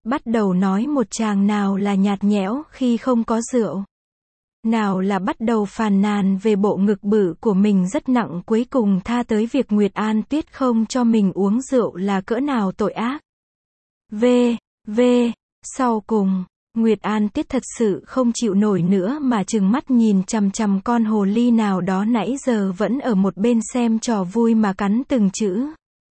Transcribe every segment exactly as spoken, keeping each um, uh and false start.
Bắt đầu nói một tràng nào là nhạt nhẽo khi không có rượu. Nào là bắt đầu phàn nàn về bộ ngực bự của mình rất nặng, cuối cùng tha tới việc Nguyệt An Tuyết không cho mình uống rượu là cỡ nào tội ác. V, V, sau cùng, Nguyệt An Tuyết thật sự không chịu nổi nữa mà trừng mắt nhìn chằm chằm con hồ ly nào đó nãy giờ vẫn ở một bên xem trò vui mà cắn từng chữ.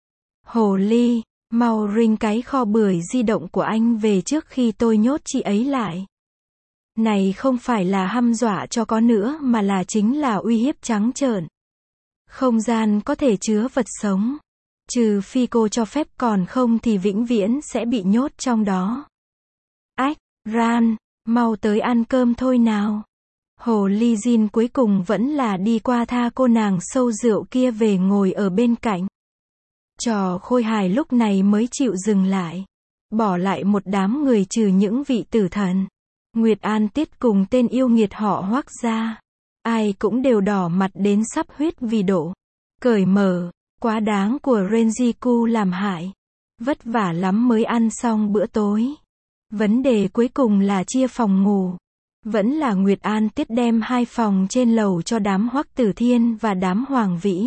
Hồ ly, mau ring cái kho bưởi di động của anh về trước khi tôi nhốt chị ấy lại. Này không phải là hăm dọa cho có nữa mà là chính là uy hiếp trắng trợn. Không gian có thể chứa vật sống. Trừ phi cô cho phép, còn không thì vĩnh viễn sẽ bị nhốt trong đó. Ách, Ran, mau tới ăn cơm thôi nào. Hồ ly Jin cuối cùng vẫn là đi qua tha cô nàng sâu rượu kia về ngồi ở bên cạnh. Trò khôi hài lúc này mới chịu dừng lại. Bỏ lại một đám người trừ những vị tử thần. Nguyệt An Tiết cùng tên yêu nghiệt họ Hoắc ra. Ai cũng đều đỏ mặt đến sắp huyết vì độ. Cởi mở, quá đáng của Renjiku làm hại. Vất vả lắm mới ăn xong bữa tối. Vấn đề cuối cùng là chia phòng ngủ. Vẫn là Nguyệt An Tiết đem hai phòng trên lầu cho đám Hoắc Tử Thiên và đám Hoàng Vĩ.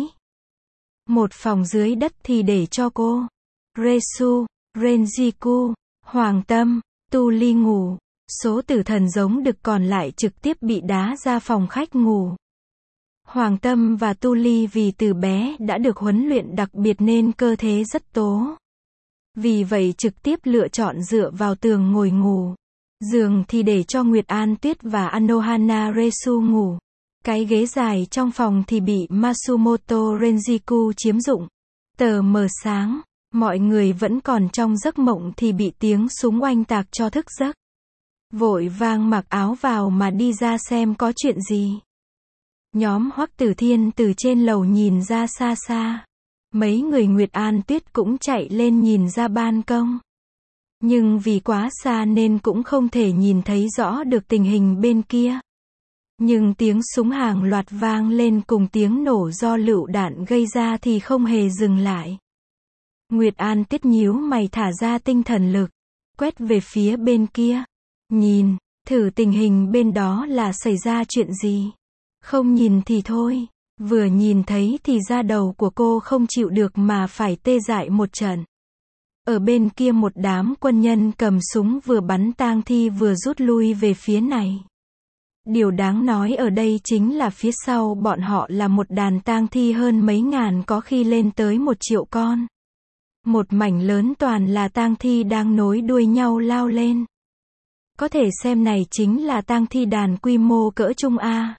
Một phòng dưới đất thì để cho cô, Resu, Renjiku, Hoàng Tâm, Tu Ly ngủ. Số tử thần giống đực còn lại trực tiếp bị đá ra phòng khách ngủ. Hoàng Tâm và Tu Ly vì từ bé đã được huấn luyện đặc biệt nên cơ thế rất tố. Vì vậy trực tiếp lựa chọn dựa vào tường ngồi ngủ. Giường thì để cho Nguyệt An Tuyết và Anohana Resu ngủ. Cái ghế dài trong phòng thì bị Masumoto Renjiku chiếm dụng. Tờ mờ sáng, mọi người vẫn còn trong giấc mộng thì bị tiếng súng oanh tạc cho thức giấc. Vội vàng mặc áo vào mà đi ra xem có chuyện gì. Nhóm Hoắc Tử Thiên từ trên lầu nhìn ra xa xa. Mấy người Nguyệt An Tuyết cũng chạy lên nhìn ra ban công. Nhưng vì quá xa nên cũng không thể nhìn thấy rõ được tình hình bên kia. Nhưng tiếng súng hàng loạt vang lên cùng tiếng nổ do lựu đạn gây ra thì không hề dừng lại. Nguyệt An Tuyết nhíu mày thả ra tinh thần lực, quét về phía bên kia. Nhìn, thử tình hình bên đó là xảy ra chuyện gì. Không nhìn thì thôi, vừa nhìn thấy thì da đầu của cô không chịu được mà phải tê dại một trận. Ở bên kia một đám quân nhân cầm súng vừa bắn tang thi vừa rút lui về phía này. Điều đáng nói ở đây chính là phía sau bọn họ là một đàn tang thi hơn mấy ngàn, có khi lên tới một triệu con. Một mảnh lớn toàn là tang thi đang nối đuôi nhau lao lên. Có thể xem này chính là tang thi đàn quy mô cỡ trung A.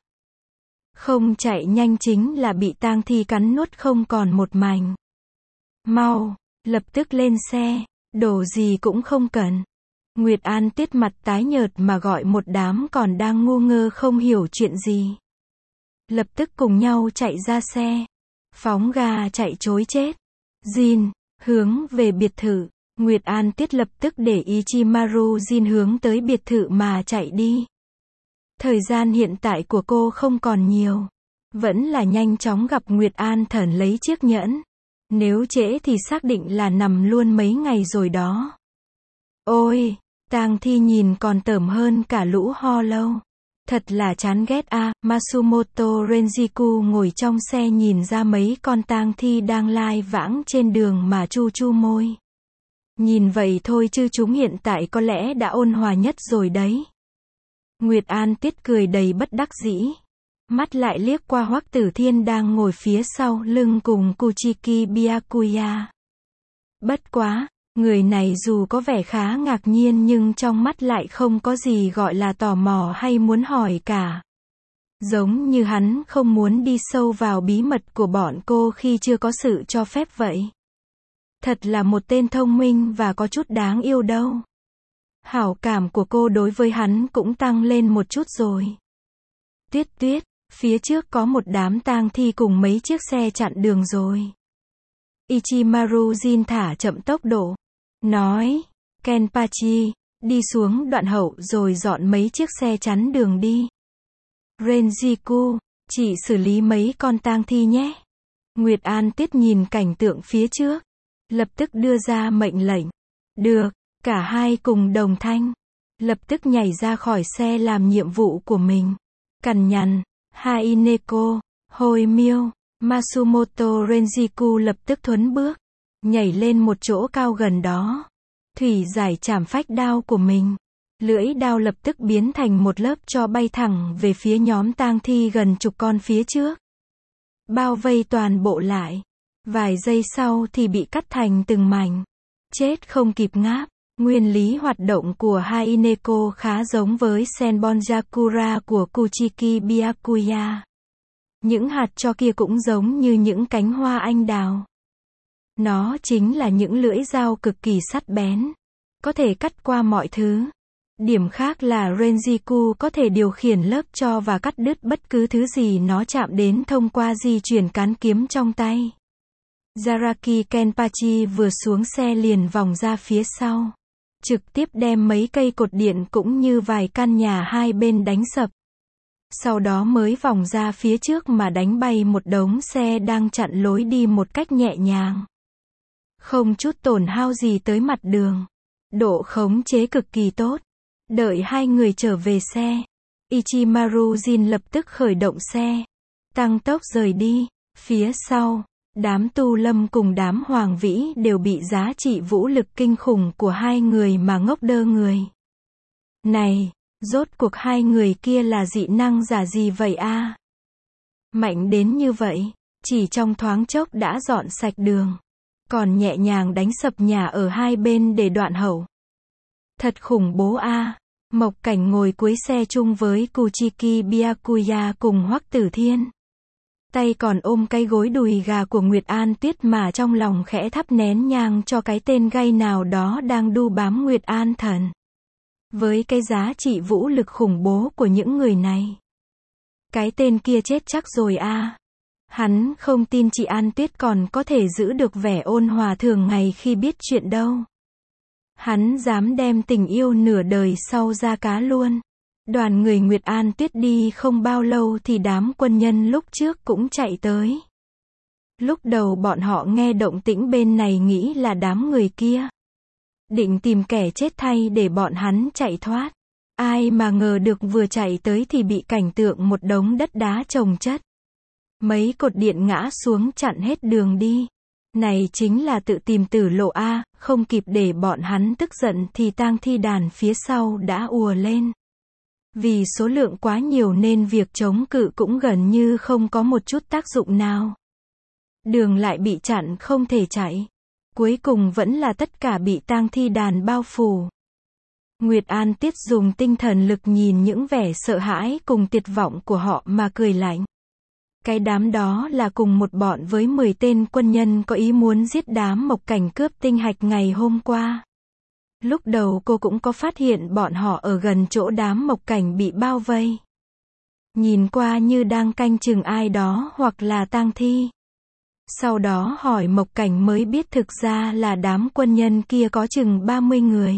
Không chạy nhanh chính là bị tang thi cắn nuốt không còn một mảnh. Mau, lập tức lên xe, đồ gì cũng không cần. Nguyệt An Tiết mặt tái nhợt mà gọi một đám còn đang ngu ngơ không hiểu chuyện gì. Lập tức cùng nhau chạy ra xe. Phóng ga chạy trối chết. Jin, hướng về biệt thự. Nguyệt An Tiết lập tức để Ichimaru Jin hướng tới biệt thự mà chạy đi. Thời gian hiện tại của cô không còn nhiều. Vẫn là nhanh chóng gặp Nguyệt An Thần lấy chiếc nhẫn. Nếu trễ thì xác định là nằm luôn mấy ngày rồi đó. Ôi, tang thi nhìn còn tởm hơn cả lũ ho lâu. Thật là chán ghét a. À. Masumoto Renjiku ngồi trong xe nhìn ra mấy con tang thi đang lai vãng trên đường mà chu chu môi. Nhìn vậy thôi chứ chúng hiện tại có lẽ đã ôn hòa nhất rồi đấy. Nguyệt An Tiết cười đầy bất đắc dĩ. Mắt lại liếc qua Hoắc Tử Thiên đang ngồi phía sau lưng cùng Kuchiki Byakuya. Bất quá, người này dù có vẻ khá ngạc nhiên nhưng trong mắt lại không có gì gọi là tò mò hay muốn hỏi cả. Giống như hắn không muốn đi sâu vào bí mật của bọn cô khi chưa có sự cho phép vậy. Thật là một tên thông minh và có chút đáng yêu đâu. Hảo cảm của cô đối với hắn cũng tăng lên một chút rồi. Tuyết Tuyết, phía trước có một đám tang thi cùng mấy chiếc xe chặn đường rồi. Ichimaru Jin thả chậm tốc độ. Nói, Kenpachi, đi xuống đoạn hậu rồi dọn mấy chiếc xe chắn đường đi. Renjiku, chị xử lý mấy con tang thi nhé. Nguyệt An Tiết nhìn cảnh tượng phía trước. Lập tức đưa ra mệnh lệnh. Được, Cả hai cùng đồng thanh, lập tức nhảy ra khỏi xe làm nhiệm vụ của mình. Cằn nhằn, Haineko, Hôi Miêu, Masumoto Renjiku lập tức thuấn bước, nhảy lên một chỗ cao gần đó. Thủy giải chảm phách đao của mình. Lưỡi đao lập tức biến thành một lớp tro bay thẳng về phía nhóm tang thi gần chục con phía trước. Bao vây toàn bộ lại. Vài giây sau thì bị cắt thành từng mảnh. Chết không kịp ngáp. Nguyên lý hoạt động của Haineko khá giống với Senbonjakura của Kuchiki Byakuya. Những hạt tro kia cũng giống như những cánh hoa anh đào. Nó chính là những lưỡi dao cực kỳ sắc bén, có thể cắt qua mọi thứ. Điểm khác là Renjiku có thể điều khiển lớp tro và cắt đứt bất cứ thứ gì nó chạm đến thông qua di chuyển cán kiếm trong tay. Zaraki Kenpachi vừa xuống xe liền vòng ra phía sau, trực tiếp đem mấy cây cột điện cũng như vài căn nhà hai bên đánh sập. Sau đó mới vòng ra phía trước mà đánh bay một đống xe đang chặn lối đi một cách nhẹ nhàng. Không chút tổn hao gì tới mặt đường. Độ khống chế cực kỳ tốt. Đợi hai người trở về xe, Ichimaru Jin lập tức khởi động xe, tăng tốc rời đi. Phía sau, đám Tu Lâm cùng đám Hoàng Vĩ đều bị giá trị vũ lực kinh khủng của hai người mà ngốc đơ người. Này, rốt cuộc hai người kia là dị năng giả gì vậy a? Mạnh đến như vậy, chỉ trong thoáng chốc đã dọn sạch đường, còn nhẹ nhàng đánh sập nhà ở hai bên để đoạn hậu. Thật khủng bố a. Mộc Cảnh ngồi cuối xe chung với Kuchiki Byakuya cùng Hoắc Tử Thiên. Tay còn ôm cái gối đùi gà của Nguyệt An Tuyết mà trong lòng khẽ thắp nén nhang cho cái tên gay nào đó đang đu bám Nguyệt An Thần. Với cái giá trị vũ lực khủng bố của những người này, cái tên kia chết chắc rồi a. Hắn không tin chị An Tuyết còn có thể giữ được vẻ ôn hòa thường ngày khi biết chuyện đâu. Hắn dám đem tình yêu nửa đời sau ra cá luôn. Đoàn người Nguyệt An Tuyết đi không bao lâu thì đám quân nhân lúc trước cũng chạy tới. Lúc đầu bọn họ nghe động tĩnh bên này nghĩ là đám người kia định tìm kẻ chết thay để bọn hắn chạy thoát. Ai mà ngờ được vừa chạy tới thì bị cảnh tượng một đống đất đá chồng chất. Mấy cột điện ngã xuống chặn hết đường đi. Này chính là tự tìm tử lộ a, không kịp để bọn hắn tức giận thì tang thi đàn phía sau đã ùa lên. Vì số lượng quá nhiều nên việc chống cự cũng gần như không có một chút tác dụng nào. Đường lại bị chặn không thể chạy. Cuối cùng vẫn là tất cả bị tang thi đàn bao phủ. Nguyệt An Tiết dùng tinh thần lực nhìn những vẻ sợ hãi cùng tuyệt vọng của họ mà cười lạnh. Cái đám đó là cùng một bọn với mười tên quân nhân có ý muốn giết đám Mộc Cảnh cướp tinh hạch ngày hôm qua. Lúc đầu cô cũng có phát hiện bọn họ ở gần chỗ đám Mộc Cảnh bị bao vây. Nhìn qua như đang canh chừng ai đó hoặc là tang thi. Sau đó hỏi Mộc Cảnh mới biết thực ra là đám quân nhân kia có chừng ba mươi người.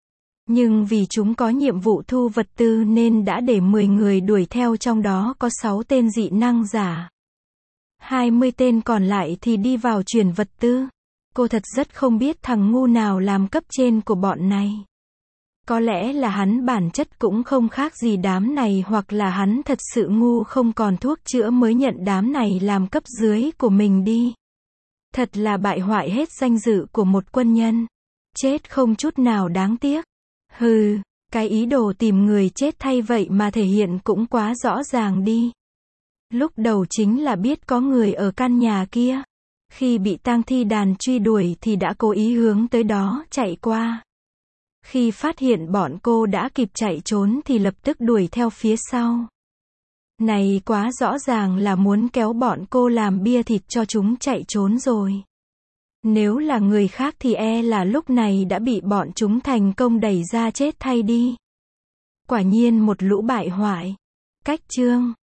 Nhưng vì chúng có nhiệm vụ thu vật tư nên đã để mười người đuổi theo, trong đó có sáu tên dị năng giả. hai mươi tên còn lại thì đi vào chuyển vật tư. Cô thật rất không biết thằng ngu nào làm cấp trên của bọn này. Có lẽ là hắn bản chất cũng không khác gì đám này, hoặc là hắn thật sự ngu không còn thuốc chữa mới nhận đám này làm cấp dưới của mình đi. Thật là bại hoại hết danh dự của một quân nhân. Chết không chút nào đáng tiếc. Hừ, cái ý đồ tìm người chết thay vậy mà thể hiện cũng quá rõ ràng đi. Lúc đầu chính là biết có người ở căn nhà kia. Khi bị tang thi đàn truy đuổi thì đã cố ý hướng tới đó chạy qua. Khi phát hiện bọn cô đã kịp chạy trốn thì lập tức đuổi theo phía sau. Này quá rõ ràng là muốn kéo bọn cô làm bia thịt cho chúng chạy trốn rồi. Nếu là người khác thì e là lúc này đã bị bọn chúng thành công đẩy ra chết thay đi. Quả nhiên một lũ bại hoại. Cách chương